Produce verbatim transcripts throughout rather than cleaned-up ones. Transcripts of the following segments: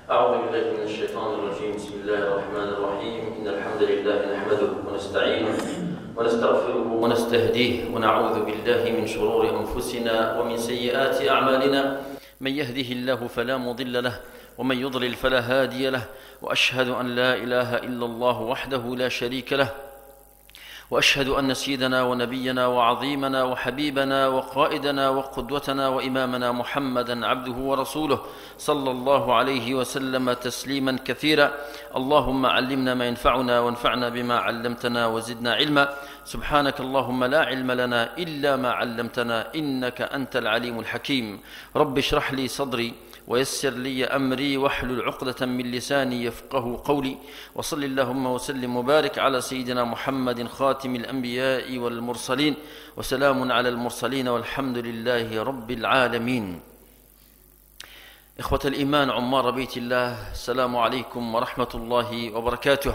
أعوذ بالله من الشيطان الرجيم. بسم الله الرحمن الرحيم. إن الحمد لله نحمده ونستعينه ونستغفره ونستهديه ونعوذ بالله من شرور أنفسنا ومن سيئات أعمالنا. من يهده الله فلا مضل له ومن يضلل فلا هادي له، وأشهد أن لا إله إلا الله وحده لا شريك له، وأشهد أن سيدنا ونبينا وعظيمنا وحبيبنا وقائدنا وقدوتنا وإمامنا محمدا عبده ورسوله صلى الله عليه وسلم تسليما كثيرا. اللهم علمنا ما ينفعنا وانفعنا بما علمتنا وزدنا علما. سبحانك اللهم لا علم لنا إلا ما علمتنا إنك أنت العليم الحكيم. رب اشرح لي صدري ويسر لي أمري واحلل عقدة من لساني يفقه قولي. وصل اللهم وسلم وبارك على سيدنا محمد خاتم الأنبياء والمرسلين، وسلام على المرسلين والحمد لله رب العالمين. إخوة الإيمان عمار بيت الله، السلام عليكم ورحمة الله وبركاته.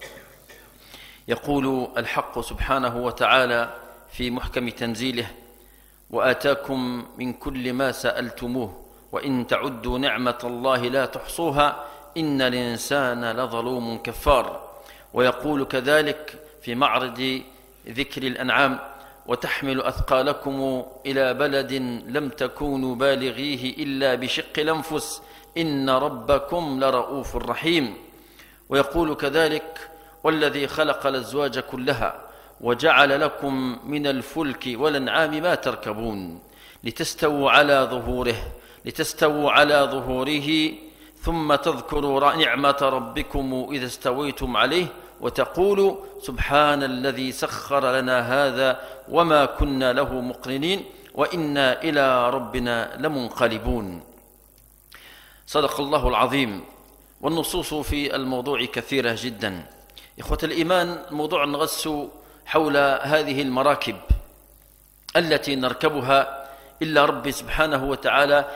يقول الحق سبحانه وتعالى في محكم تنزيله: وآتاكم من كل ما سألتموه وإن تعدوا نعمة الله لا تحصوها إن الإنسان لظلوم كفار. ويقول كذلك في معرض ذكر الأنعام: وتحمل أثقالكم إلى بلد لم تكونوا بالغيه إلا بشق الأنفس إن ربكم لرؤوف رحيم. ويقول كذلك: والذي خلق الأزواج كلها وجعل لكم من الفلك والأنعام ما تركبون لتستووا على ظهوره لتستووا على ظهوره ثم تذكروا نعمة ربكم إذا استويتم عليه وتقولوا سبحان الذي سخر لنا هذا وما كنا له مقرنين وإنا إلى ربنا لمنقلبون. صدق الله العظيم. والنصوص في الموضوع كثيرة جدا. إخوة الإيمان، الموضوع نغص حول هذه المراكب التي نركبها إلا ربي سبحانه وتعالى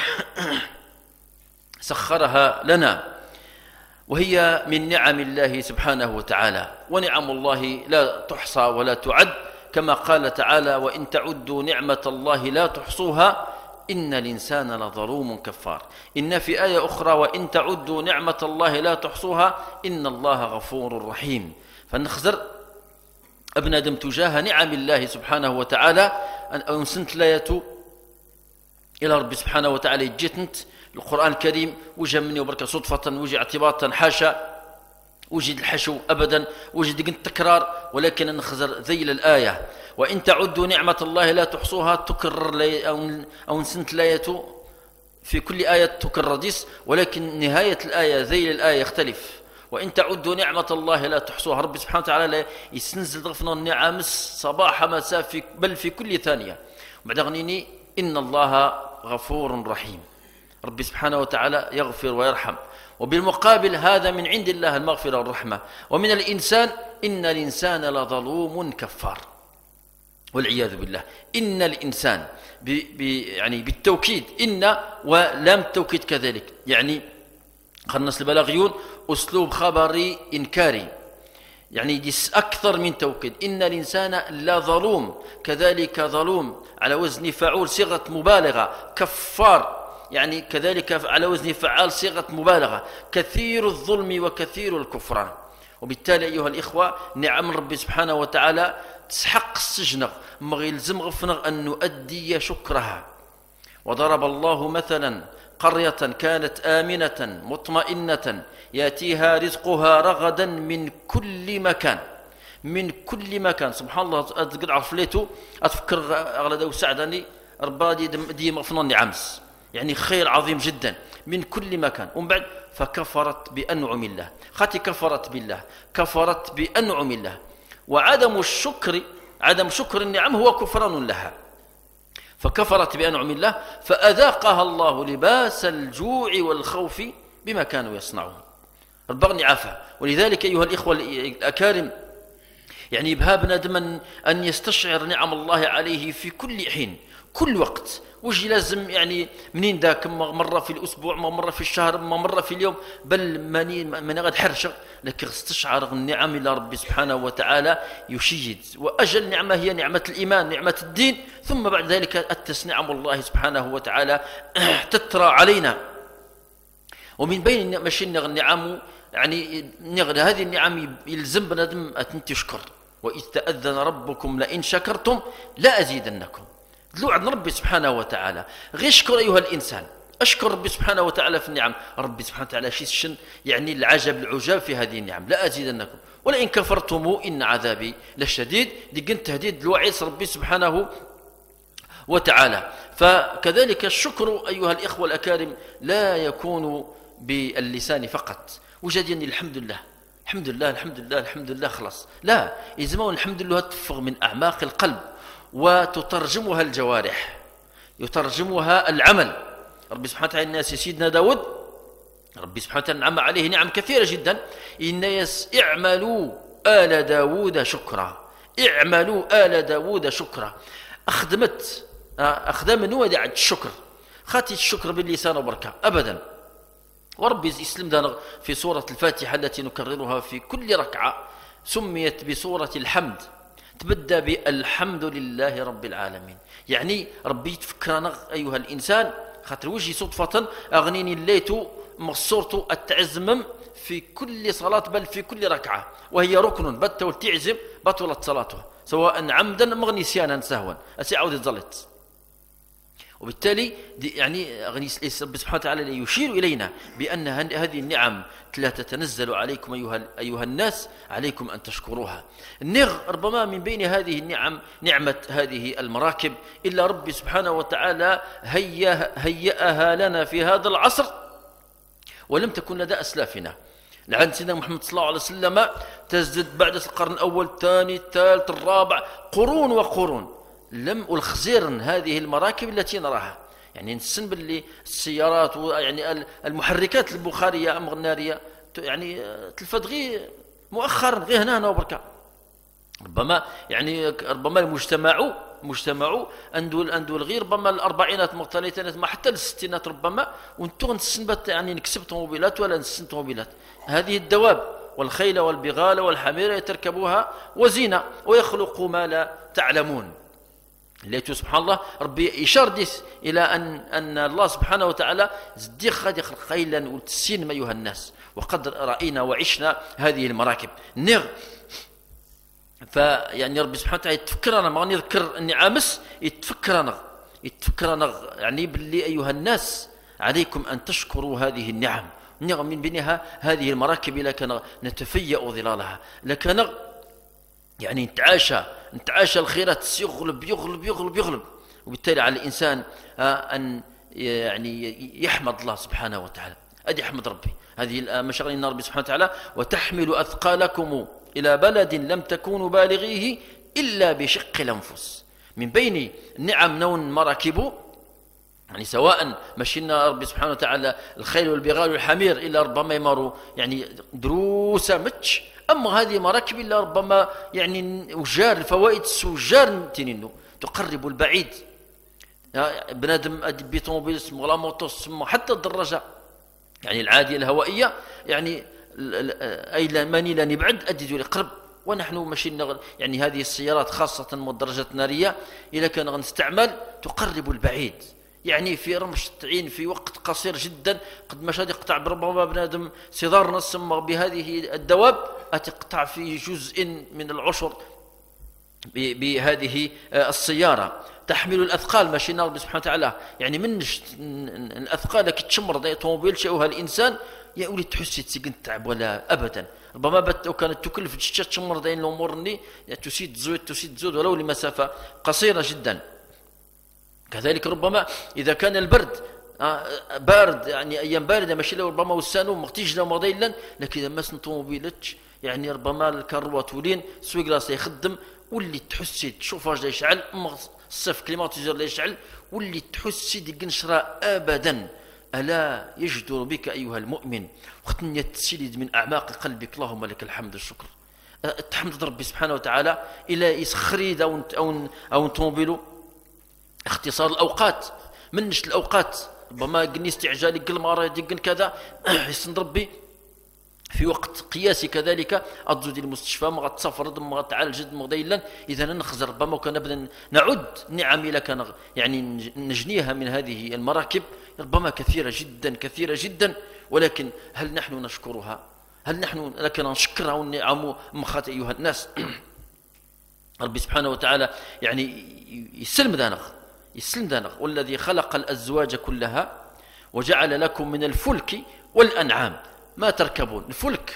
سخرها لنا، وهي من نعم الله سبحانه وتعالى. ونعم الله لا تحصى ولا تعد، كما قال تعالى: وإن تعدوا نعمة الله لا تحصوها إن الإنسان لظلوم كفار. إن في آية أخرى: وإن تعدوا نعمة الله لا تحصوها إن الله غفور رحيم. فنخزر أبنادم تجاه نعم الله سبحانه وتعالى أن أنسنت لاية إلى ربي سبحانه وتعالى. جيتنت القرآن الكريم وجه مني وبركة صدفة، وجه اعتباطا، حاشا وجد الحشو أبدا، وجد قنت تكرار، ولكن نخزر ذيل الآية: وإن تعدوا نعمة الله لا تحصوها تكرر لي أو نسنت لاية في كل آية تكرر ديس، ولكن نهاية الآية ذيل الآية يختلف. وإن تعدوا نعمة الله لا تحصوها. ربي سبحانه وتعالى يسنزل ضغفنا النعم صباح مساء في بل في كل ثانية. وبعد غنيني إن الله غفور رحيم. ربي سبحانه وتعالى يغفر ويرحم، وبالمقابل هذا من عند الله المغفرة والرحمة. ومن الإنسان إن الإنسان لظلوم كفار، والعياذ بالله. إن الإنسان ب ب يعني بالتوكيد، إن ولام التوكيد كذلك، يعني خلص البلاغيون أسلوب خبري إنكاري، يعني ديس أكثر من توكيد. إن الإنسان لا ظلوم، كذلك ظلوم على وزن فعول صيغة مبالغة. كفار يعني كذلك على وزن فعال صيغة مبالغة. كثير الظلم وكثير الكفران. وبالتالي أيها الإخوة، نعم ربي سبحانه وتعالى تسحق السجن، ما يلزم غفنغ أن نؤدي شكرها. وضرب الله مثلا قرية كانت آمنة مطمئنة يأتيها رزقها رغدا من كل مكان من كل مكان. سبحان الله، قد عرفليتو أتفكر أغلى وسعدني ربادي دي مغفناني عمس، يعني خير عظيم جدا من كل مكان. ومن بعد فكفرت بأنعم الله. خاتي كفرت بالله، كفرت بأنعم الله. وعدم الشكر عدم شكر النعم هو كفران لها. فكفرت بأنعم الله فأذاقها الله لباس الجوع والخوف بما كانوا يصنعون. البغني عافى. ولذلك أيها الإخوة الأكارم، يعني بهابنا دمن أن يستشعر نعم الله عليه في كل حين كل وقت. وجي لازم يعني منين ذاك مرة في الأسبوع، ما مرة في الشهر، ما مرة في اليوم، بل ماني من غد حرشة، لكن استشعر النعم إلى ربي سبحانه وتعالى يشيد. وأجل نعمة هي نعمة الإيمان، نعمة الدين، ثم بعد ذلك أتس نعم الله سبحانه وتعالى تترى علينا. ومن بين ماشي النعم يعني هذه النعم يلزم بنادم أن تشكر. وإذ تأذن ربكم لئن شكرتم لا أزيدنكم. دلو عند ربي سبحانه وتعالى غير شكر أيها الإنسان، أشكر ربي سبحانه وتعالى في النعم. ربي سبحانه وتعالى شي الشن يعني العجب العجاب في هذه النعم. لا أزيدنكم ولئن كفرتم إن عذابي لشديد. دي كنت تهديد الوعيد ربي سبحانه وتعالى. فكذلك الشكر أيها الإخوة الأكارم لا يكون باللسان فقط، وجدني الحمد لله الحمد لله الحمد لله الحمد لله خلاص، لا، يلزمون الحمد لله تفغ من أعماق القلب وتترجمها الجوارح، يترجمها العمل. ربي سبحانه وتعالى الناس سيدنا داود ربي سبحانه وتعالى نعم عليه نعم كثيرة جدا. الناس اعملوا آل داود شكرا، اعملوا آل داود شكرا. أخدمت أخدم نوع عند الشكر، خاتي الشكر باللسان وبركة أبدا. وربي يسلم دانا في سورة الفاتحة التي نكررها في كل ركعة سميت بسورة الحمد، تبدأ بالحمد لله رب العالمين. يعني ربي تفكرنا أيها الإنسان خاطر وجهي صدفة أغنيني الليت مصورت التعزمم في كل صلاة بل في كل ركعة، وهي ركن بت والتعزم بطلت صلاته سواء عمدا مغ نسيانا سهوا أسيعود الزلط. وبالتالي يعني ربي سبحانه وتعالى يشير إلينا بأن هذه النعم لا تتنزل عليكم أيها, أيها الناس، عليكم أن تشكروها. النغ ربما من بين هذه النعم نعمة هذه المراكب، إلا ربي سبحانه وتعالى هيأ هيأها لنا في هذا العصر ولم تكن لدى أسلافنا. لعن سيدنا محمد صلى الله عليه وسلم تزدد بعد القرن الأول الثاني الثالث الرابع قرون وقرون لم والخزير هذه المراكب التي نراها. يعني نسن باللي السيارات يعني المحركات البخارية أم النارية يعني تلفت غير مؤخرا غير هنا هنا وبركة. ربما يعني ربما المجتمع مجتمع أندول أندول غير ربما الأربعينات مختلطات ما حتى الستينات ربما وانتو نسنبت يعني نكسب طوموبيلات ولا نسن طوموبيلات. هذه الدواب والخيل والبغال والحمير يتركبوها وزينة ويخلق ما لا تعلمون. ليتو سبحان الله ربي إشار إلى أن أن الله سبحانه وتعالى زديخ غادي يخلق خيلا وتسين أيها الناس، وقد رأينا وعشنا هذه المراكب نغ. فيعني ربي سبحانه وتعالى يتفكرنا ما نذكر النعامس يتفكرنا يتفكرنا يعني باللي أيها الناس عليكم أن تشكروا هذه النعم. نعم من بينها هذه المراكب لكن نتفيأ ظلالها، لكن يعني نتعاشى نتعاشى الخيرات يغلب يغلب يغلب يغلب. وبالتالي على الإنسان أن يعني يحمد الله سبحانه وتعالى. أدي أحمد ربي هذه مشغلين ربي سبحانه وتعالى وتحمل أثقالكم إلى بلد لم تكونوا بالغيه إلا بشق الأنفس. من بين النعم نون مراكب يعني سواء مشينا ربي سبحانه وتعالى الخيل والبغال والحمير إلا ربما يمروا يعني دروسا متش، أما هذه مراكب إلا ربما يعني وجار الفوائد السجار تنينو تقرب البعيد. بنادم أدي بيطوموبيل اسمه لا موتو اسمه حتى الدراجة يعني العادية الهوائية يعني أي ماني لا نبعد أدي قرب. ونحن ماشيين يعني هذه السيارات خاصة الدراجات النارية إذا كان نستعمل تقرب البعيد، يعني في رمش تعين في وقت قصير جدا قد مشى يقطع بربما بنادم صدار نسمى بهذه الدواب أتقطع في جزء من العشر بهذه السيارة. تحمل الأثقال ماشينا ربي سبحانه وتعالى يعني من الأثقال كي تشمر ذي طوموبيل شيء الإنسان يا ولي تحسي تسيقن تعب ولا أبدا. ربما بت وكانت تكلف تشتت تشمر ذي الأمور اللي تسيد زود تسيد زود ولو لمسافة قصيرة جدا. كذلك ربما إذا كان البرد بارد يعني أيام باردة ماشي له ربما وسانو مغتيجنا ومغضيلا، لكن إذا ما سنطوموبيلتش يعني ربما الكروات ولين سويق راسه يخدم واللي تحسي تشوفاج لا يشعل الصيف كليماتيزور لا يشعل واللي تحسي ديك نشرة أبدا. ألا يجدر بك أيها المؤمن وقت يتسلد من أعماق قلبك اللهم لك الحمد الشكر تحمد ربي سبحانه وتعالى إلى يسخريد أو أو أو طوموبيلو. اختصار الأوقات منش الأوقات ربما قلني استعجالي قل مرة يدقن كذا يسند ربي في وقت قياسي كذلك أضجد المستشفى ما تسافر ما تعالج جد مغديلا. إذا نخزر ربما وكان نبدا نعد نعم لك يعني نجنيها من هذه المراكب ربما كثيرة جدا كثيرة جدا. ولكن هل نحن نشكرها؟ هل نحن لكن نشكرها ونعم مخات أيها الناس؟ ربي سبحانه وتعالى يعني يسلم دانغ يسلم دانغ والذي خلق الأزواج كلها وجعل لكم من الفلك والأنعام ما تركبون. الفلك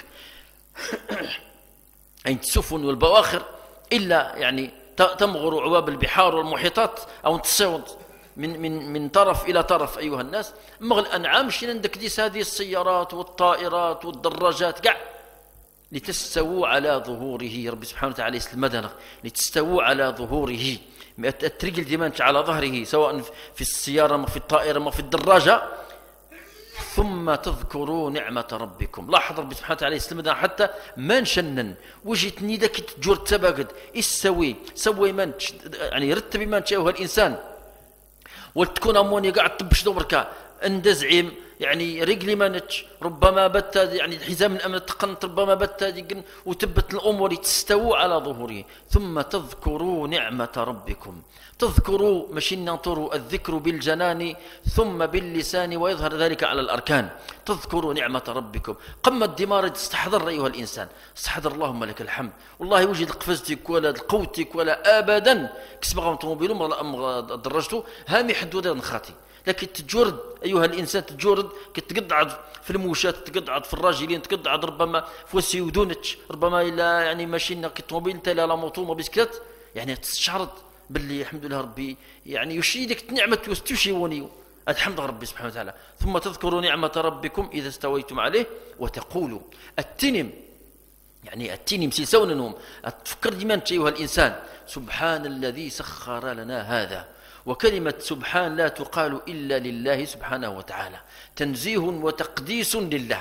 أي السفن والبواخر إلا يعني تمغر عواب البحار والمحيطات أو تصعد من من من طرف إلى طرف أيها الناس. أما الأنعام شي عندك ديس هذه السيارات والطائرات والدراجات كاع لتستووا على ظهوره. ربي سبحانه وتعالى يسلم مدنك لتستووا على ظهوره. الترجل ديما على ظهره سواء في السيارة ما في الطائرة ما في الدراجة. ثم تذكروا نعمة ربكم. لاحظ ربي سبحانه وتعالى يسلم حتى ما نشنن وجيتني داك تجور تباقد يسوي سوي من يعني رتب ما نشاوها الإنسان وتكون أموني قاعد تبش دورك اندزعيم يعني رجلي مانتش ربما بت يعني الحزام من الأمن تقنت ربما بت وتبت الأمور تستووا على ظهوره. ثم تذكروا نعمة ربكم. تذكروا ماشي ننطروا الذكر بالجنان ثم باللسان ويظهر ذلك على الأركان. تذكروا نعمة ربكم. قم الدمار تستحضر أيها الإنسان استحضر اللهم لك الحمد والله وجد قفزتك ولا قوتك ولا أبدا كسبغ طوموبيل ولا درجته هامي حدودا نخاتي. لكن تجرد أيها الإنسان تجرد كتقطعد في الموشات تقطعد في الراجلين تقطعد ربما في وسيودونتش ربما إلا يعني ماشينا كطوموبيل انت لا موطو ما بسكلات يعني تستشعرض باللي الحمد لله ربي يعني يشيدك نعمة وستشيوني الحمد لله ربي سبحانه وتعالى. ثم تذكروا نعمة ربكم إذا استويتم عليه وتقولوا التنم يعني التنم سيسوننهم تفكر ديما أيها الإنسان سبحان الذي سخر لنا هذا. وكلمة سبحان لا تقال إلا لله سبحانه وتعالى تنزيه وتقديس لله.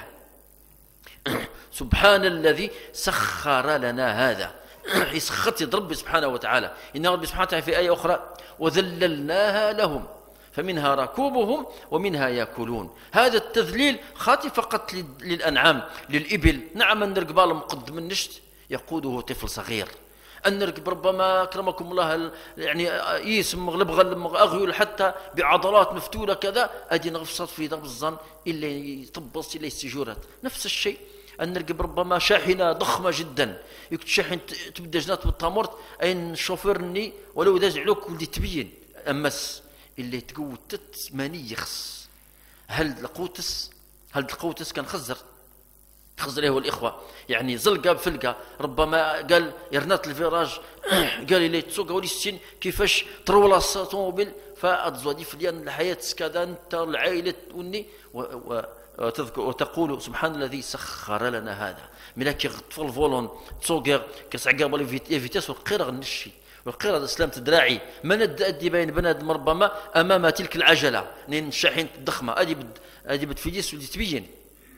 سبحان الذي سخر لنا هذا يسخط ربي سبحانه وتعالى. إن ربي سبحانه وتعالى في آية أخرى وذللناها لهم فمنها ركوبهم ومنها يأكلون. هذا التذليل خاطي فقط للأنعام للإبل. نعم أن الرقبال مقدم النشت يقوده طفل صغير. أن نركب ربما أكرمكم الله يعني يسم مغلب أغيل حتى بعضلات مفتولة كذا أدي نغفصت في ضرب الظن إلا يطبص إلا السجورات. نفس الشيء أن نركب ربما شاحنة ضخمة جدا يكت شاحن تبدا جنات بالتامورت أين شوفيرني ولو داز علوك ولدي تبين أمس اللي تقوتت ماني يخص. هل لقوتس هل لقوتس كان خزر خزر له الإخوة يعني زلقة بفلقة ربما قال يرنات الفيراج قال لي تسوق ولي السن كيفاش ترولا الطوموبيل فأتزودي في اليان الحياة كذا أنت العائلة وني وتذكر وتقول سبحان الذي سخر لنا هذا. ملاكي طفل فولون تسوق كسعقا بالي فيتاس والقيرة النشي والقيرة سلامة الدراعي من أدي بين بنادم ربما أمام تلك العجلة نين الشاحن الضخمة أدي بد أدي بتفيديس ودي تبين.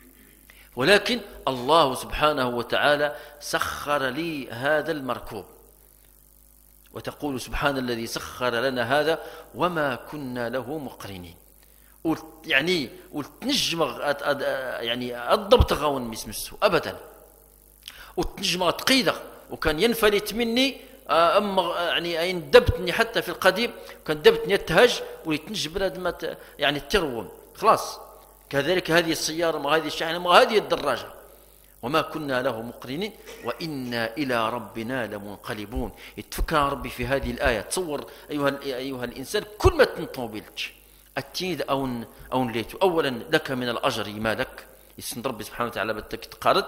ولكن الله سبحانه وتعالى سخر لي هذا المركوب. وتقول سبحان الذي سخر لنا هذا وما كنا له مقرنين. يعني وتنجم يعني الضبط غاون مسمسه أبدا وتنجم تقيدة وكان ينفلت مني أما يعني أين دبتني حتى في القديم كان دبتني التهج ولتنجم بلاد ما يعني التروم خلاص. كذلك هذه السيارة وهذه الشاحنة وهذه الدراجة وما كنا له مقرنين وإنا إلى ربنا لمنقلبون. يتفكر ربي في هذه الآية تصور أيها, أيها الإنسان كل ما تنطوبلتش التيد أو أو ليتو أولا لك من الأجر ما لك يسند ربي سبحانه وتعالى بدك تقارد.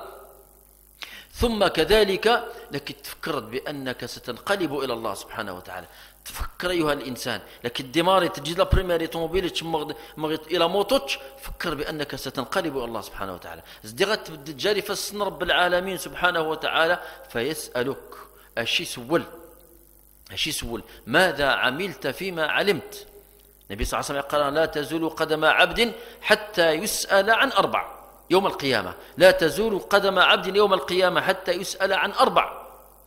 ثم كذلك لك تفكرت بأنك ستنقلب إلى الله سبحانه وتعالى. تفكر أيها الإنسان لكن الدماري تجي لا بريميري طوموبيل مغيط إلى موتوش فكر بأنك ستنقلب إلى الله سبحانه وتعالى. زدغت بالدجاري فسن رب العالمين سبحانه وتعالى فيسألك أشي سول أشي سول ماذا عملت فيما علمت. النبي صلى الله عليه وسلم قال لا تزول قدم عبد حتى يسأل عن أربع يوم القيامة. لا تزول قدم عبد يوم القيامة حتى يسأل عن أربع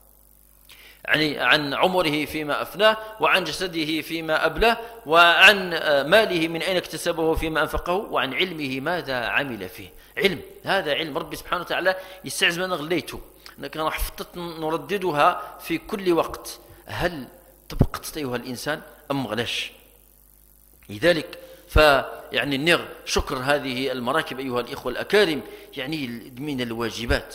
يعني عن عمره فيما أفناه وعن جسده فيما أبلاه وعن ماله من أين اكتسبه فيما أنفقه وعن علمه ماذا عمل فيه. علم هذا علم ربي سبحانه وتعالى يستعز من غليته كان حفظت نرددها في كل وقت. هل طبقت أيها الإنسان أم غلاش؟ لذلك فيعني النغ شكر هذه المراكب أيها الإخوة الأكارم يعني من الواجبات،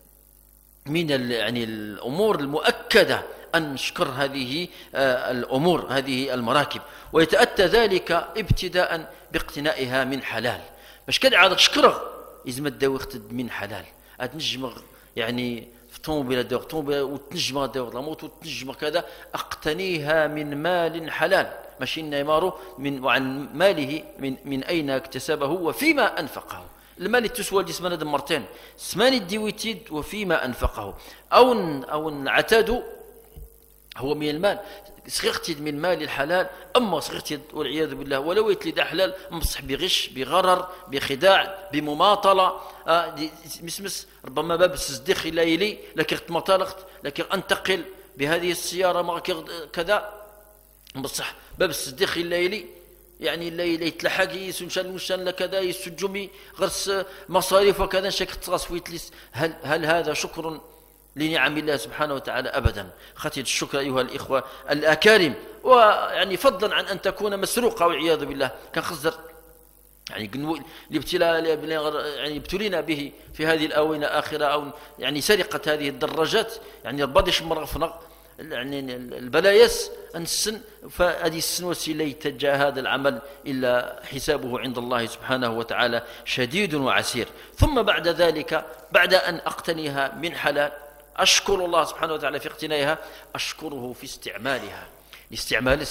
من يعني الأمور المؤكدة أن نشكر هذه الأمور، هذه المراكب. ويتأتى ذلك ابتداء باقتنائها من حلال. باش كان عاد تشكره إذا داو اختد من حلال، أتنجمغ يعني في طوموبيل داو طوموبيل وتنجمغ داو لاموت وتنجمغ كذا، أقتنيها من مال حلال، ماشي نيمارو من وعن ماله من من أين اكتسبه وفيما أنفقه. المال اللي تسوى اللي سمانه مرتين، سماني الديويتيد وفيما أنفقه، أو أو العتاد هو من المال، صغيرتي من مال الحلال. أما صغيرتي والعياذ بالله ولو يتلي حلال مصح بغش بغرر بخداع بمماطلة، آه مسمس ربما باب الصديق الليلي لكن مطالقت لكن أنتقل بهذه السيارة ما كذا بصح باب الصديق الليلي يعني الليلي يتلحق يسنشان مشان لكذا يسجمي غرس مصاريف وكذا شك تغص ويتلس. هل هل هذا شكر لنعم الله سبحانه وتعالى؟ أبدا. خطية الشكر أيها الإخوة الأكارم، ويعني فضلا عن أن تكون مسروقة والعياذ بالله. كان خزر يعني الابتلاء يعني ابتلينا به في هذه الآونة آخرة، أو يعني سرقة هذه الدراجات يعني البادش مرغفنا يعني البلايس السن، فهذه السن وسيلة يتجه هذا العمل إلا حسابه عند الله سبحانه وتعالى شديد وعسير. ثم بعد ذلك بعد أن أقتنيها من حلال أشكر الله سبحانه وتعالى في اقتنائها، أشكره في استعمالها. الاستعمال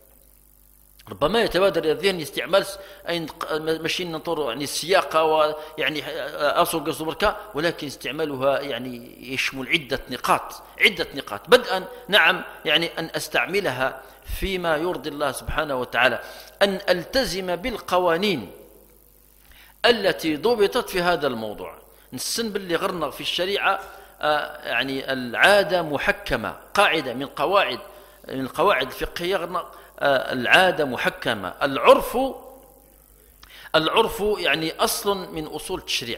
ربما يتبادر إلى الذهن استعمال أين ماشيين نطور يعني السياقة ويعني أسوق بركة، ولكن استعمالها يعني يشمل عدة نقاط عدة نقاط بدءا نعم يعني أن أستعملها فيما يرضي الله سبحانه وتعالى، أن ألتزم بالقوانين التي ضبطت في هذا الموضوع. نسن باللي غرنا في الشريعة يعني العادة محكمة، قاعدة من قواعد من القواعد الفقهية غرنا العادة محكمة. العرف العرف يعني أصل من أصول التشريع،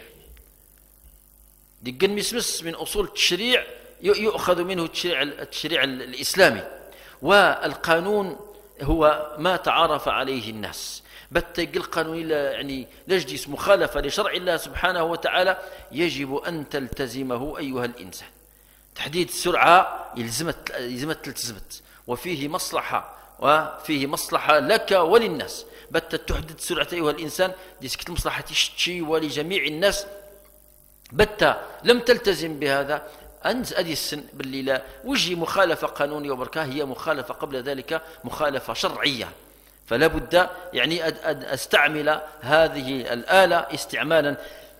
دقن مسمس من أصول التشريع يؤخذ منه التشريع, التشريع الإسلامي. والقانون هو ما تعارف عليه الناس، بتقل القانون يعني لجديس مخالفة لشرع الله سبحانه وتعالى يجب أن تلتزمه أيها الإنسان. تحديد السرعة يلزمت يلزمت تلتزمت، وفيه مصلحة وفيه مصلحة لك وللناس. بت تحدد سرعة أيها الإنسان ديسكت المصلحة تشتشي ولجميع الناس. بت لم تلتزم بهذا أنت أدي السن باللي لا وجه مخالفة قانونية وبركة، هي مخالفة قبل ذلك مخالفة شرعية. فلا بد يعني أن أستعمل هذه الآلة استعمالا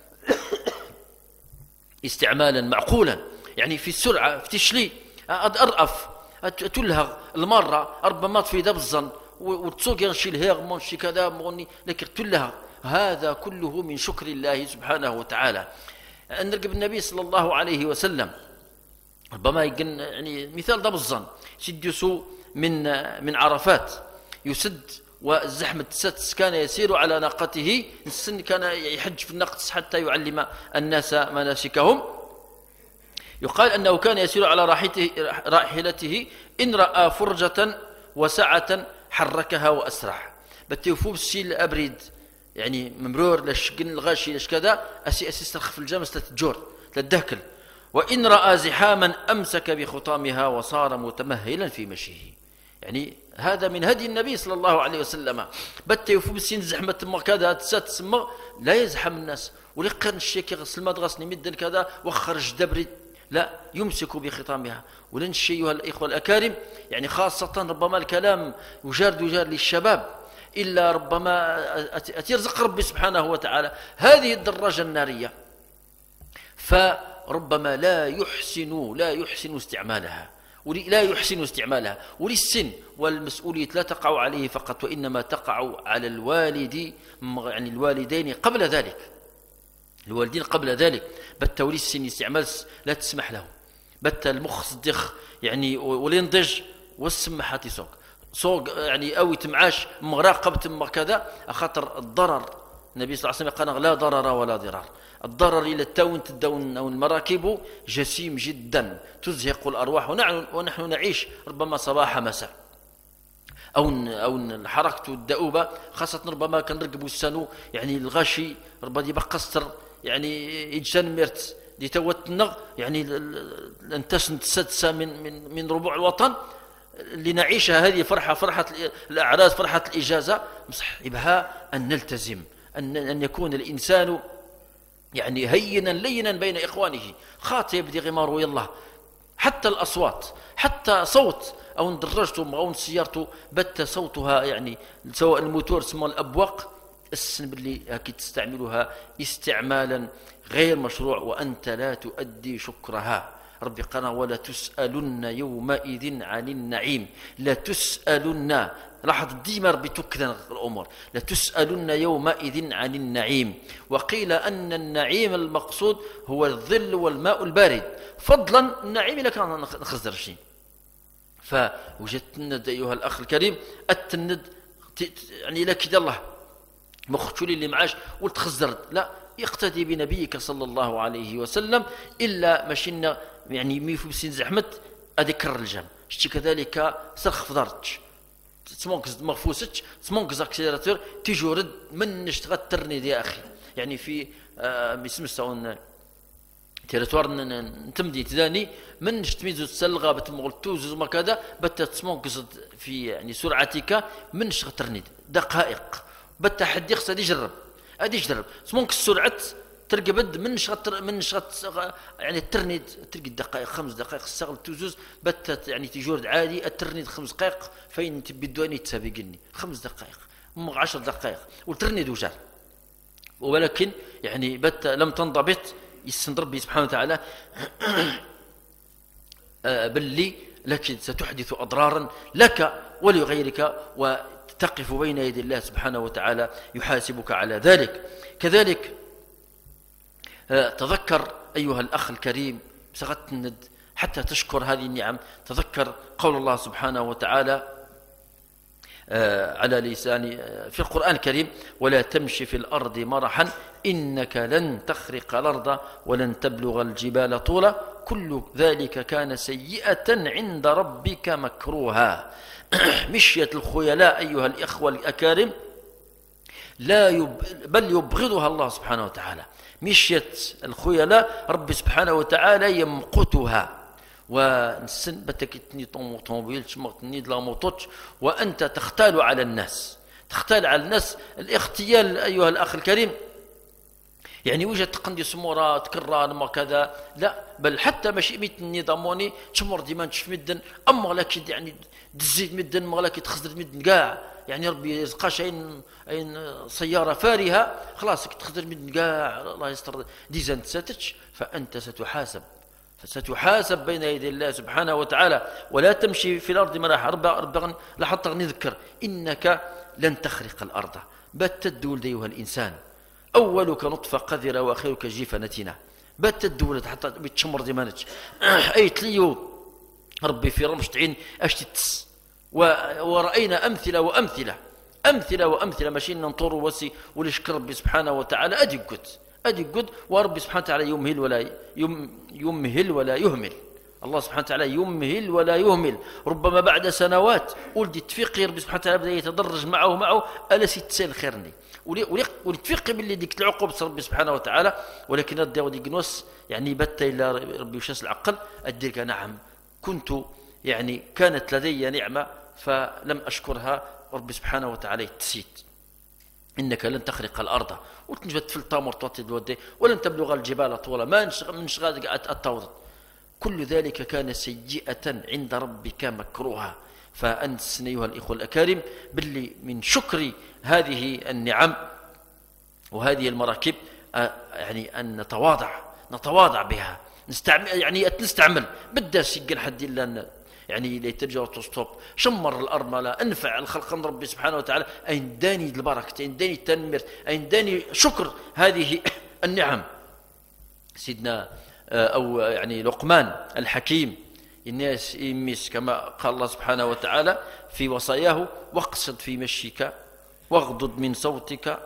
استعمالا معقولا، يعني في السرعة في تشلي أرأف تلهغ المرة ربما في دبزا وتسوق يرشي الهيغ مونشي كذا مغني لكن تلهغ. هذا كله من شكر الله سبحانه وتعالى. نرقب النبي صلى الله عليه وسلم ربما يقن يعني مثال دبزا سدسوا من من عرفات يسد والزحمة السدس كان يسير على ناقته، السن كان يحج في النقص حتى يعلم الناس مناسكهم. يقال أنه كان يسير على راحلته إن رأى فرجة وسعة حركها وأسرع. بتيوفو بالسيل أبريد يعني ممرور لشقن الغاشي لش كذا أسي أسي استرخ في الجامس تتجور تدهكل. وإن رأى زحاما أمسك بخطامها وصار متمهلا في مشيه. يعني هذا من هدي النبي صلى الله عليه وسلم. بتيوفو بالسين زحمة ما كذا تسمى لا يزحم الناس ولقن الشيك يغسل المدغس نمدن كذا وخرج دبري، لا يمسك بخطامها. ولن الشيء الإخوة الأكارم يعني خاصة ربما الكلام يجار يجار للشباب إلا ربما أتيرزق ربي سبحانه وتعالى هذه الدراجة النارية، فربما لا يحسن لا يحسن استعمالها لا يحسن استعمالها وللسن والمسؤولية لا تقع عليه فقط، وإنما تقع على الوالد يعني الوالدين قبل ذلك الوالدين قبل ذلك. بت ولي السن استعمال لا تسمح له، بت المخ صدخ يعني ولينضج والسمحة تسوق سوق يعني أو تمعاش مراقبة كذا أخاطر الضرر. النبي صلى الله عليه وسلم قال لا ضرر ولا ضرار. الضرر إلى التون تدون أو المراكب جسيم جدا تزهق الأرواح ونحن, ونحن نعيش ربما صباح مساء. أو أو حركة الدؤوبة، خاصة ربما كنركبوا السنو يعني الغاشي ربما دي بقستر يعني يجسن مرت دي توتنغ يعني لنتسن السادسة من من من ربوع الوطن لنعيشها هذه فرحة فرحة الأعراس فرحة الإجازة. مصح بها أن نلتزم أن أن يكون الإنسان يعني هينا لينا بين إخوانه، خاطئ يبدي غمار يلا، حتى الأصوات حتى صوت أو دراجته أو سيارته بت صوتها يعني سواء الموتور سمى الأبواق السن باللي هكي تستعملها استعمالا غير مشروع وأنت لا تؤدي شكرها. ربي قال ولا تسألن يومئذ عن النعيم، لا تسألن، لاحظ ديما ربي تكذن الأمور، لا تسألن يومئذ عن النعيم. وقيل أن النعيم المقصود هو الظل والماء البارد، فضلا النعيم إلا كان نخزر شيء. فوجدت التند أيها الأخ الكريم، التند يعني لك الله مخشولي اللي معاش وتخزرت، لا، يقتدي بنبيك صلى الله عليه وسلم. إلا ماشينا يعني ميفو بسين زحمت أذكر الجام شتي كذلك سرخ فضارتش تسمونكز مغفوستش تسمونكز اكسيلاتور تيجورد من نشتغل ترنيد يا أخي. يعني في آه باسم السعون تيرتوار نتمدي تداني من نشتميزو تسلغا بتمغلتوز وما كذا بتا تسمونكز في يعني سرعتك من نشتغل ترنيد دقائق بتا حد يخص هذا يجرب هذا يجرب سمونكز سرعة تلقى بد من شغل من شغل يعني الترنيد تلقى دقائق خمس دقائق استغل توزوز بتت يعني تجورد عادي الترنيد خمس دقائق فين تبي الدواني تسابقني خمس دقائق مو عشر دقائق والترنيد وجار. ولكن يعني بت لم تنضبط يسند ربي سبحانه وتعالى باللي لكن ستحدث أضرارا لك ولغيرك وتقف بين يدي الله سبحانه وتعالى يحاسبك على ذلك. كذلك تذكر أيها الأخ الكريم سغت الند حتى تشكر هذه النعم، تذكر قول الله سبحانه وتعالى على لسان في القرآن الكريم ولا تمشي في الأرض مرحا إنك لن تخرق الأرض ولن تبلغ الجبال طولا كل ذلك كان سيئة عند ربك مكروها. مشية الخيلاء أيها الإخوة الأكارم لا يب... بل يبغضها الله سبحانه وتعالى. مشية الخيلاء رب سبحانه وتعالى يمقتها. ونسن بتكتني طوموبيل تشمغتني لا موطوش وأنت تختال على الناس، تختال على الناس. الاختيال أيها الأخ الكريم يعني وجد تقندي سمورات كران ما كذا، لا، بل حتى ماشي ميت النظاموني تشمر ديما تشف مدن أما لكن يعني تزيد مدن ما لكن تخزر مدن كاع يعني ربي يرزقاش أين أين سيارة فارهة خلاص تخزر مدن كاع الله يستر ديزان تساتش فأنت ستحاسب فستحاسب بين يدي الله سبحانه وتعالى. ولا تمشي في الأرض مرحا ربع ربع لحتى نذكر إنك لن تخرق الأرض بات الدول أيها الإنسان أولك نطفة قذرة وآخرك جيفة نتينة بات الدولة حتى بتشمر ديمانج أي تليو ربي في رمش تعين أشتتس ورأينا أمثلة وأمثلة أمثلة وأمثلة ماشيين ننطر وسي ولشكر ربي سبحانه وتعالى أدي قد أدي قد وربي سبحانه وتعالى يمهل ولا يم يمهل ولا يهمل. الله سبحانه وتعالى يمهل ولا يهمل. ربما بعد سنوات ولدي تفيقي ربي سبحانه وتعالى بدأ يتدرج معه معه ألا سيتسال خيرني ولتفيقي باللي ديك العقوبة ربي سبحانه وتعالى. ولكن الدعوة دي جنوس يعني بت إلى ربي وشاس العقل أديك نعم كنت يعني كانت لدي نعمة فلم أشكرها ربي سبحانه وتعالى تسيت إنك لن تخرق الأرض وتنجبت في التامر توطي الودي ولن تبلغ الجبال طولا ما من شغال التوض كل ذلك كان سيئة عند ربك مكروها. فأنت أيها الإخوة الأكارم باللي من شكر هذه النعم وهذه المراكب يعني أن نتواضع نتواضع بها نستعمل يعني نستعمل بدأ سيقل حد إلا يعني لا ترجع تستوب شمر الأرملة أنفع الخلق من ربي سبحانه وتعالى أين داني البركة أين داني التنمير أين داني شكر هذه النعم. سيدنا أو يعني لقمان الحكيم الناس يمس كما قال الله سبحانه وتعالى في وصاياه واقصد في مشيك واغضض من صوتك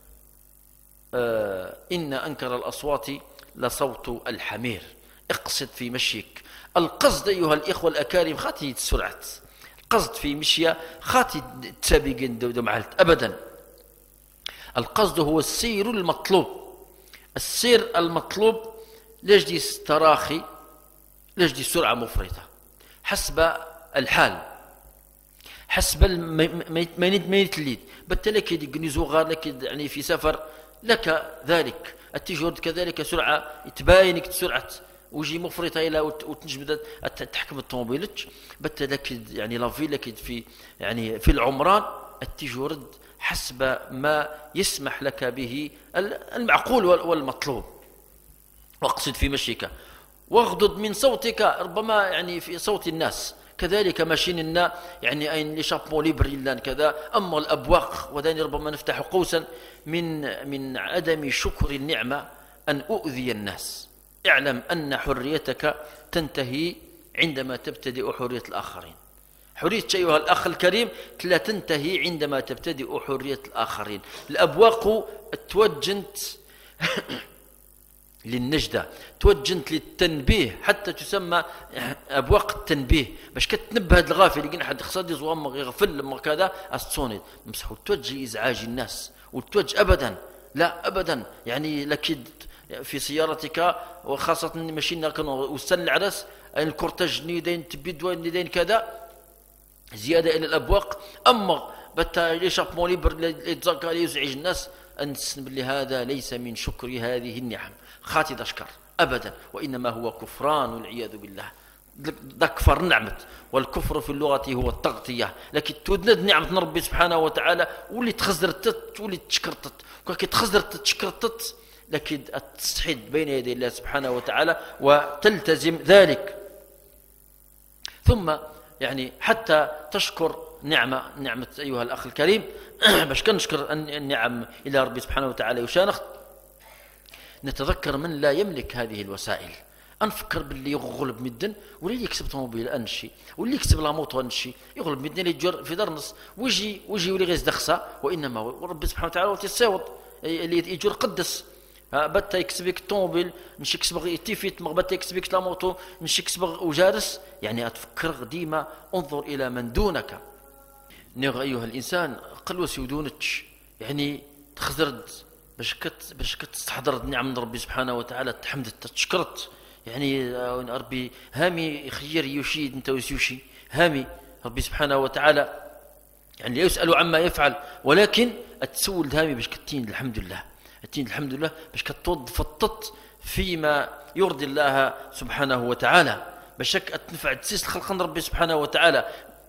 إن أنكر الأصوات لصوت الحمير. اقصد في مشيك. القصد أيها الإخوة الأكارم خاتية السرعة قصد في مشية خاطي تسابقين دو معلت أبدا. القصد هو السير المطلوب، السير المطلوب لاجدي تراخي، لاجدي سرعة مفرطة حسب الحال، حسب ما يتليد بالتالي نزوغا لك يعني في سفر لك ذلك التجهد كذلك سرعة تباينك سرعة وجي مفرطة إلى وتنجبد تحكم الطوموبيلتش بالتالي يعني لافي لك في يعني في العمران التجهد حسب ما يسمح لك به المعقول والمطلوب. واقصد في مشيك واغضض من صوتك، ربما يعني في صوت الناس كذلك ماشيننا يعني أين لي شابون ليبر كذا. أما الأبواق وداني ربما نفتح قوسا من من عدم شكر النعمة أن أؤذي الناس. اعلم أن حريتك تنتهي عندما تبتدئ حرية الآخرين. حرية أيها الأخ الكريم لا تنتهي عندما تبتدئ حرية الآخرين. الأبواق توجنت للنجدة، توجنت للتنبيه، حتى تسمى أبواق التنبيه باش كتنبه هذا الغافل يقول حد خصادي زوام يغفل لما كذا أستصوني مسحو توجه إزعاج الناس والتوج أبدا لا أبدا. يعني لكيد في سيارتك وخاصة ماشينا كانوا وسن العرس الكورتاج نيدين تبيد ونيدين كذا زيادة إلى الأبواق. أما بتا لي شابون ليبر يتذكر يزعج الناس أنسن باللي هذا ليس من شكر هذه النعم خاطي تشكر أبدا، وإنما هو كفران والعياذ بالله. دا كفر نعمة، والكفر في اللغة هو التغطية. لكن تودند نعمة ربي سبحانه وتعالى واللي تخزرتت واللي تشكرتت كي تخزرت تشكرتت لكن تستحد بين يدي الله سبحانه وتعالى وتلتزم ذلك. ثم يعني حتى تشكر نعمة نعمة أيها الأخ الكريم باش كنشكر النعم إلى ربي سبحانه وتعالى يشانخ نتذكر من لا يملك هذه الوسائل. أنفكر باللي يغلب مدن واللي يكسب طوموبيل أنشي واللي يكسب لاموطو أنشي يغلب مدن اللي يجر في درنس ويجي ويجي ولي غيز دخسة، وإنما ربي سبحانه وتعالى وتيساوط اللي يجر قدس بتا يكسبك الطوموبيل نشي كسبغ يتيفيت بتا يكسبك لاموطو نشي كسبغ وجارس. يعني أتفكر ديما انظر إلى من دونك. نيغ أيها الإنسان قلوس يدونتش يعني تخزرد باش كت باش كتستحضر نعم ربي سبحانه وتعالى تحمدت تشكرت. يعني ربي هامي خير يشيد انت ويشي هامي ربي سبحانه وتعالى يعني لا يسأل عما يفعل، ولكن التسول هامي باش كتين الحمد لله التين الحمد لله باش كتوض فطط فيما يرضي الله سبحانه وتعالى باش تنفع تسيس الخلق ربي سبحانه وتعالى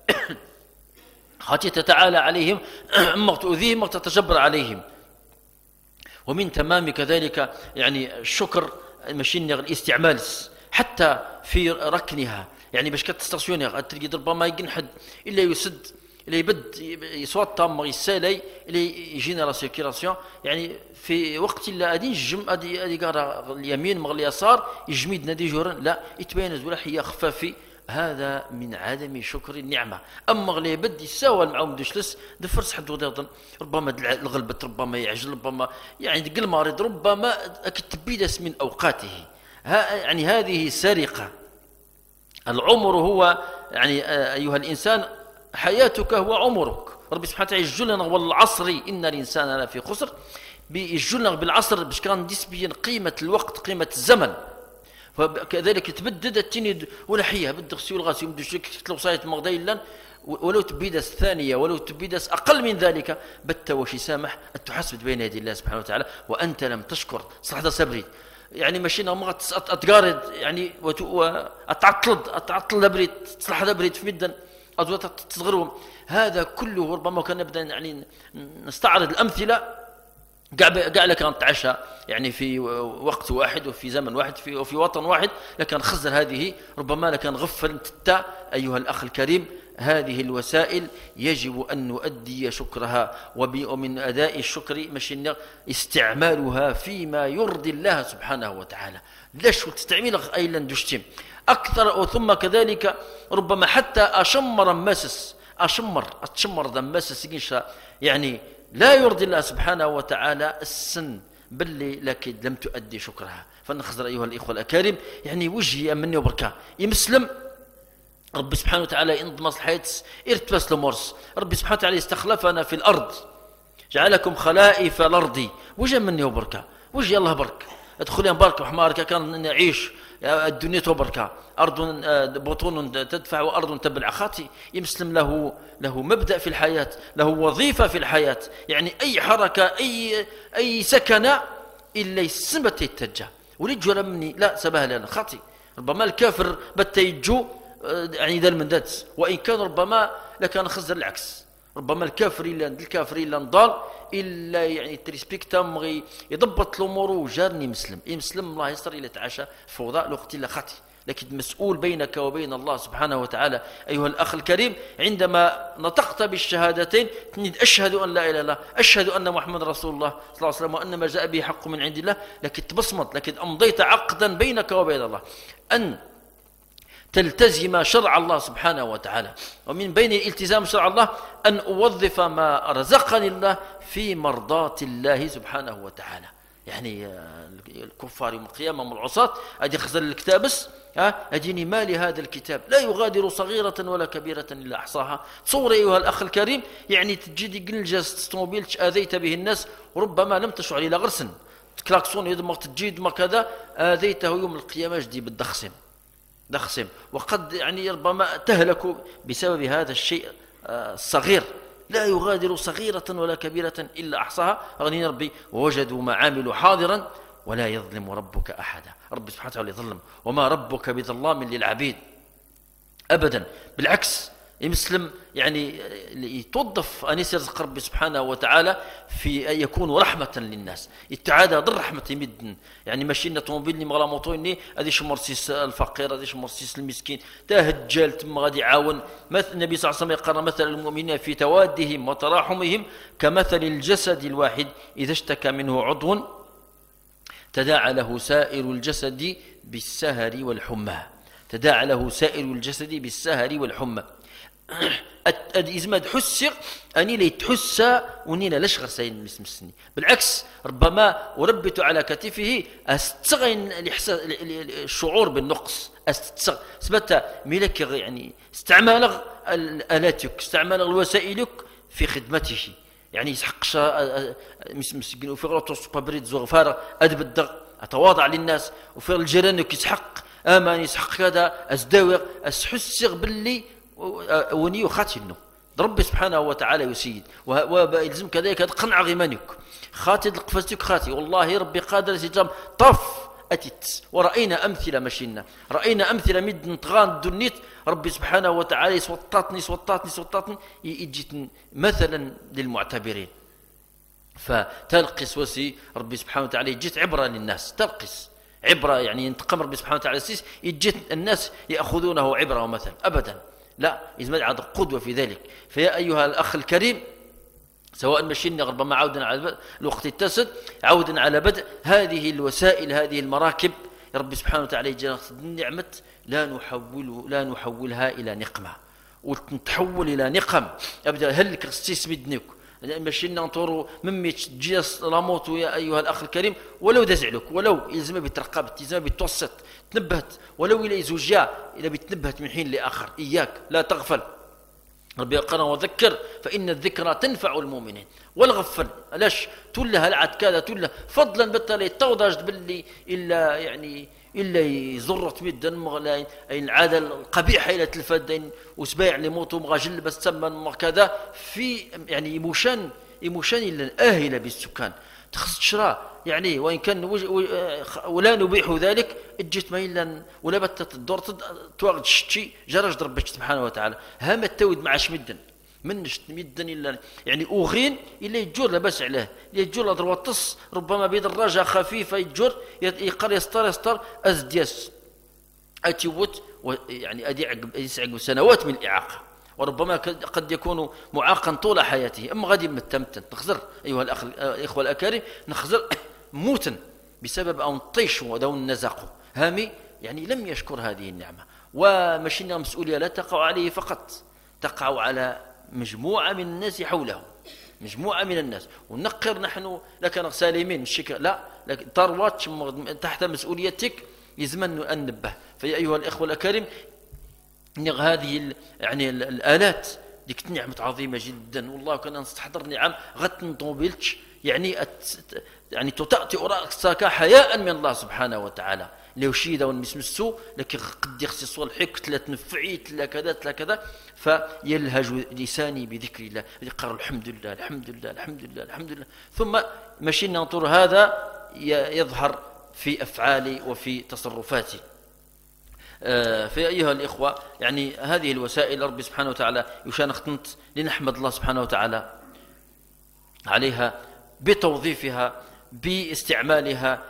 خاطي تتعالى عليهم اما تؤذيهم اما تتجبر عليهم. ومن تمام كذلك يعني الشكر ماشين الاستعمال حتى في ركنها. يعني باش كتستاسيوني تلقي ربما ينحد الا يسد الا يبد يصوت تام يسالي الا يجينا لا سيركيلاسيون يعني في وقت لا ادي نجم ادي ادي قاره اليمين مغ اليسار يجميد نادي جورن لا يتبين ولا هي خفافي. هذا من عدم شكر النعمة. أما غلي بد يساوى معهم دشلس دفرس حد وضيضن ربما الغلبة ربما يعجل ربما يعني دق المريض ربما تبيدس من أوقاته. يعني هذه سرقة. العمر هو يعني أيها الإنسان حياتك هو عمرك. ربي سبحانه وتعالى يجلنا والعصر إن الإنسان لفي خسر بيجلنا بالعصر باش كان نسبيا قيمة الوقت قيمة الزمن. فكذلك تبدد التنيد ولا حيه بد غسيل الغاسي مدش لو صايت مغديلا ولو تبيدس ثانيه ولو تبيدس اقل من ذلك بت وش يسامح تحاسب بين يدي الله سبحانه وتعالى وانت لم تشكر صح هذا صبري. يعني ماشينا ما اتقارد يعني واتعطلد اتعطل بريد تصلح بريد في مدن ازوات تصغرهم. هذا كله ربما كان نبدا يعني نستعرض الامثله قاع لك أن تعشى يعني في وقت واحد وفي زمن واحد في وفي وطن واحد، لكن خزر هذه ربما لكن غفل تتا أيها الأخ الكريم. هذه الوسائل يجب أن نؤدي شكرها، ومن أداء الشكر مشينا استعمالها فيما يرضي الله سبحانه وتعالى. ليش تستعمل أيلا دشتم أكثر. ثم كذلك ربما حتى أشمر مسس أشمر أتشمر ذا مسس يعني لا يرضي الله سبحانه وتعالى السن باللي لكن لم تؤدي شكرها. فنخزر أيها الإخوة الأكارم يعني وجهي مني وبركة يمسلم ربي سبحانه وتعالى ينظم مصلحة ارتبس لمرس. ربي سبحانه وتعالى استخلفنا في الأرض، جعلكم خلائف الأرض، وجا مني وبركة، وجي الله برك، ادخلين بركة وحمارك كان نعيش الدنيا وبركة، أرض بطون تدفع وأرض تبلع. خاتي يمسلم له له مبدأ في الحياة، له وظيفة في الحياة، يعني أي حركة أي أي سكنة إلا يسمت يتجه وليجوا مني لا سبه لنا. خاطي ربما الكافر بت يجو يعني ذا المندات، وإن كان ربما لكان خزر العكس، ربما الكافر إلا الكافر إلا نضال إلا يعني تريسبيكتا مغي يضبط الأمور وجارني مسلم يمسلم الله يسر إلى تعاشى فوضى الوقت إلا خاطي. لكن مسؤول بينك وبين الله سبحانه وتعالى أيها الأخ الكريم. عندما نطقت بالشهادتين تنيد أشهد أن لا إله إلا الله، أشهد أن محمد رسول الله صلى الله عليه وسلم، وأن ما جاء به حق من عند الله، لكن تبصمت، لكن أمضيت عقدا بينك وبين الله أن تلتزم شرع الله سبحانه وتعالى. ومن بين الالتزام شرع الله أن أوظف ما رزقني الله في مرضاة الله سبحانه وتعالى. يعني الكفار يوم القيامة من العصاة أدي خزل الكتابس، أجيني ما لهذا الكتاب لا يغادر صغيرة ولا كبيرة إلا أحصاها. تصور أيها الأخ الكريم، يعني تجد قلجز ستوموبيل أذيت به الناس وربما لم تشعر إلى غرسن كلاكسون يدمغ تجيد ما كذا، أذيته يوم القيامة جدي بالدخسم دخسم، وقد يعني ربما تهلك بسبب هذا الشيء الصغير. لا يغادر صغيرة ولا كبيرة إلا أحصاها. أغني ربي ووجدوا ما عاملوا حاضرا ولا يظلم ربك أحدا. رب سبحانه وتعالى يظلم، وما ربك بظلام للعبيد أبدا، بالعكس يمسلم يعني يتوظف أن يرزق ربي سبحانه وتعالى في أن يكون رحمة للناس. التعادة ضر رحمة يمدن، يعني ماشي نتومبيلني مغلا موطويني هذه شمرسيس الفقير، هذه شمرسيس المسكين، تهجل تم غادي يعاون. مثل النبي صلى الله عليه وسلم يقرأ مثل المؤمنين في توادهم وتراحمهم كمثل الجسد الواحد إذا اشتكى منه عضو تداعى له سائر الجسد بالسهر والحمى. تداعى له سائر الجسد بالسهر والحمى. إزماد حسر أني لي تحسى ونينا ليش غسين مسمسني، بالعكس ربما وربت على كتفه أستغين الإحساس الشعور بالنقص، أستغ سبت ملك يعني استعمال آلاتك، استعمال الوسائلك في خدمته، يعني يسحق شا مسمسكين وفي غلطة سوبابريد زغفارة أدب الدغ أتواضع للناس، وفي الجيرانك يسحق أمان يسحق كذا أزدوغ أسحسغ باللي ونيو خاتنه ربي سبحانه وتعالى يسيد، ويلزم كذلك قنع غيمانك خاتي قفزتك خاتي. والله ربي قادر سيجام طف أتت، ورأينا أمثلة مشينا، رأينا أمثلة مد نطغان دنيت ربي سبحانه وتعالى سوطاتني سوطاتني سوطاتني يجيت مثلا للمعتبرين. فتلقس وسي ربي سبحانه وتعالى يجيت عبرة للناس، تلقس عبرة يعني ينتقم ربي سبحانه وتعالى سيس يجيت الناس يأخذونه عبرة ومثل أبدا، لا يزمد عاد قدوة في ذلك. فيا أيها الأخ الكريم، سواء مشينا ربما عودا على الوقت التسد عودا على بدء هذه الوسائل هذه المراكب ربي سبحانه وتعالى يجعل النعمة لا نحول لا نحولها إلى نقمة ونتحول إلى نقم أبدا. هل كرستيس بدنك مشينا نطوروا ممي تجيس لاموت يا أيها الأخ الكريم، ولو دزعلك ولو يلزم بترقبت يلزم بتوسط تنبهت، ولو إلى زوجيا إلى بتنبهت من حين لآخر، إياك لا تغفل. ربي قال وذكر فإن الذكرى تنفع المؤمنين، والغفل علاش تله العد كذا تله فضلا بالتالي توضج باللي إلا يعني إلا يزرت مدا أي العادة القبيحة إلى تلفدين وسبايع اللي موتوا مغاجل بس تسمى كذا في يعني إيموشان إيموشان إلا الآهلة بالسكان تخص شراء يعني، وإن كان ولا نبيح ذلك اجت ما إلا ولا بتت الدور تواغد شتي جرج ربك سبحانه وتعالى هام التود مع شمدا منش مدا إلا يعني أغين إلا يجور لبس عليه يجور لدروطس ربما بيد الرجاء خفيفة يجور يقر يستر يستر أزديس أتيوت يعني أدي يسعق سنوات من الإعاقة، وربما قد يكون معاقا طول حياته. أما غادي متمتن نخزر أيها الأخ الإخوة الأكارم نخزر موتا بسبب أن طيش ودون نزاقه هامي يعني لم يشكر هذه النعمة. ومشينا مسؤولية لا تقع عليه فقط، تقع على مجموعة من الناس حوله، مجموعة من الناس، ونقر نحن لكن سالمين الشكر لا، لكن ثروات تحت مسؤوليتك يزمن أن نبه. فيا أيها الإخوة الأكارم هذه يعني الآلات ديك نعمة عظيمة جدا، والله كان نستحضر نعم غتنطوبيلتش يعني يعني تطأطئ رأسك حياء من الله سبحانه وتعالى. لو شيدا ونمسمسو لكن قد يخصي صالحك تلا تنفعي تلا كذا تلا كذا، فيلهج لساني بذكر الله، يقرأ الحمد لله الحمد لله الحمد لله الحمد لله، ثم ماشي ننطر هذا يظهر في أفعالي وفي تصرفاتي. في أيها الإخوة يعني هذه الوسائل ربي سبحانه وتعالى يشان اختنت لنحمد الله سبحانه وتعالى عليها بتوظيفها باستعمالها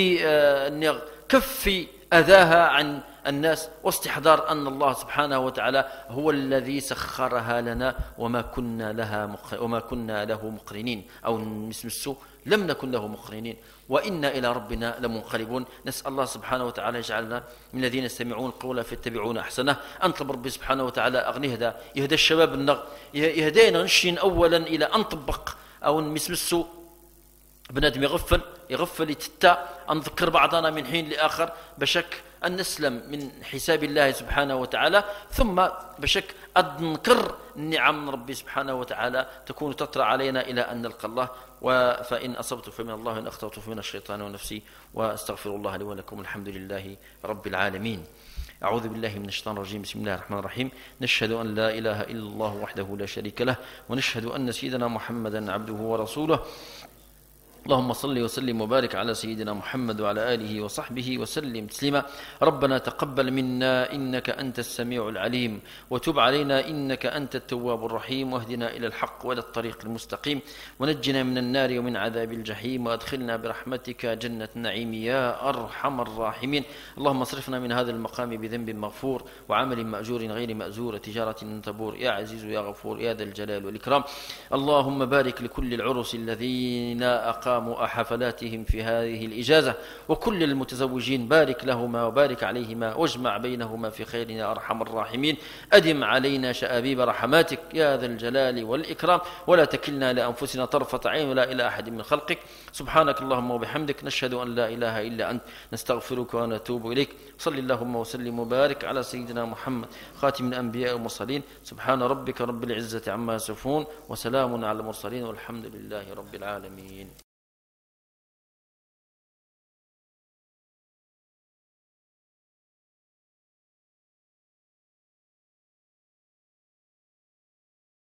بكف أذاها عن الناس، واستحضار أن الله سبحانه وتعالى هو الذي سخرها لنا وما كنا لها مق... وما كنا له مقرنين، أو نسمسو لم نكن له مقرنين وإنا إلى ربنا لمنقلبون. نسأل الله سبحانه وتعالى يجعلنا من الذين يستمعون القول فيتبعون أحسنه. أنطلب ربي سبحانه وتعالى أغني هذا يهدى الشباب النغ يهدينا نشين أولا إلى أن نطبق أو نمسمسو بنادم يغفل يغفل يتتا نذكر بعضنا من حين لآخر بشك أن نسلم من حساب الله سبحانه وتعالى، ثم بشك أن نكر النعم ربي سبحانه وتعالى تكون تطرأ علينا إلى أن نلقى الله. فإن أصبت فمن الله وإن أخطأت فمن الشيطان ونفسي، وأستغفر الله لي ولكم. الحمد لله رب العالمين. أعوذ بالله من الشيطان الرجيم. بسم الله الرحمن الرحيم. نشهد أن لا إله إلا الله وحده لا شريك له، ونشهد أن سيدنا محمدا عبده ورسوله. اللهم صل وسلم وبارك على سيدنا محمد وعلى آله وصحبه وسلم تسليما. ربنا تقبل منا إنك أنت السميع العليم، وتب علينا إنك أنت التواب الرحيم، واهدنا إلى الحق وإلى الطريق المستقيم، ونجنا من النار ومن عذاب الجحيم، وأدخلنا برحمتك جنة النعيم يا أرحم الراحمين. اللهم اصرفنا من هذا المقام بذنب مغفور وعمل مأجور غير مأزور وتجارة تبور، يا عزيز يا غفور يا ذا الجلال والإكرام. اللهم بارك لكل العرس الذين أقاموا حفلاتهم في هذه الإجازة، وكل المتزوجين بارك لهما وبارك عليهما واجمع بينهما في خير يا أرحم الراحمين. أدم علينا شآبيب رحماتك يا ذا الجلال والإكرام، ولا تكلنا لأنفسنا طرفة عين ولا إلى أحد من خلقك. سبحانك اللهم وبحمدك، نشهد أن لا إله إلا أنت، نستغفرك ونتوب إليك. صل اللهم وسلم وبارك على سيدنا محمد خاتم الأنبياء والمرسلين. سبحان ربك رب العزة عما يصفون، وسلام على المرسلين، والحمد لله رب العالمين.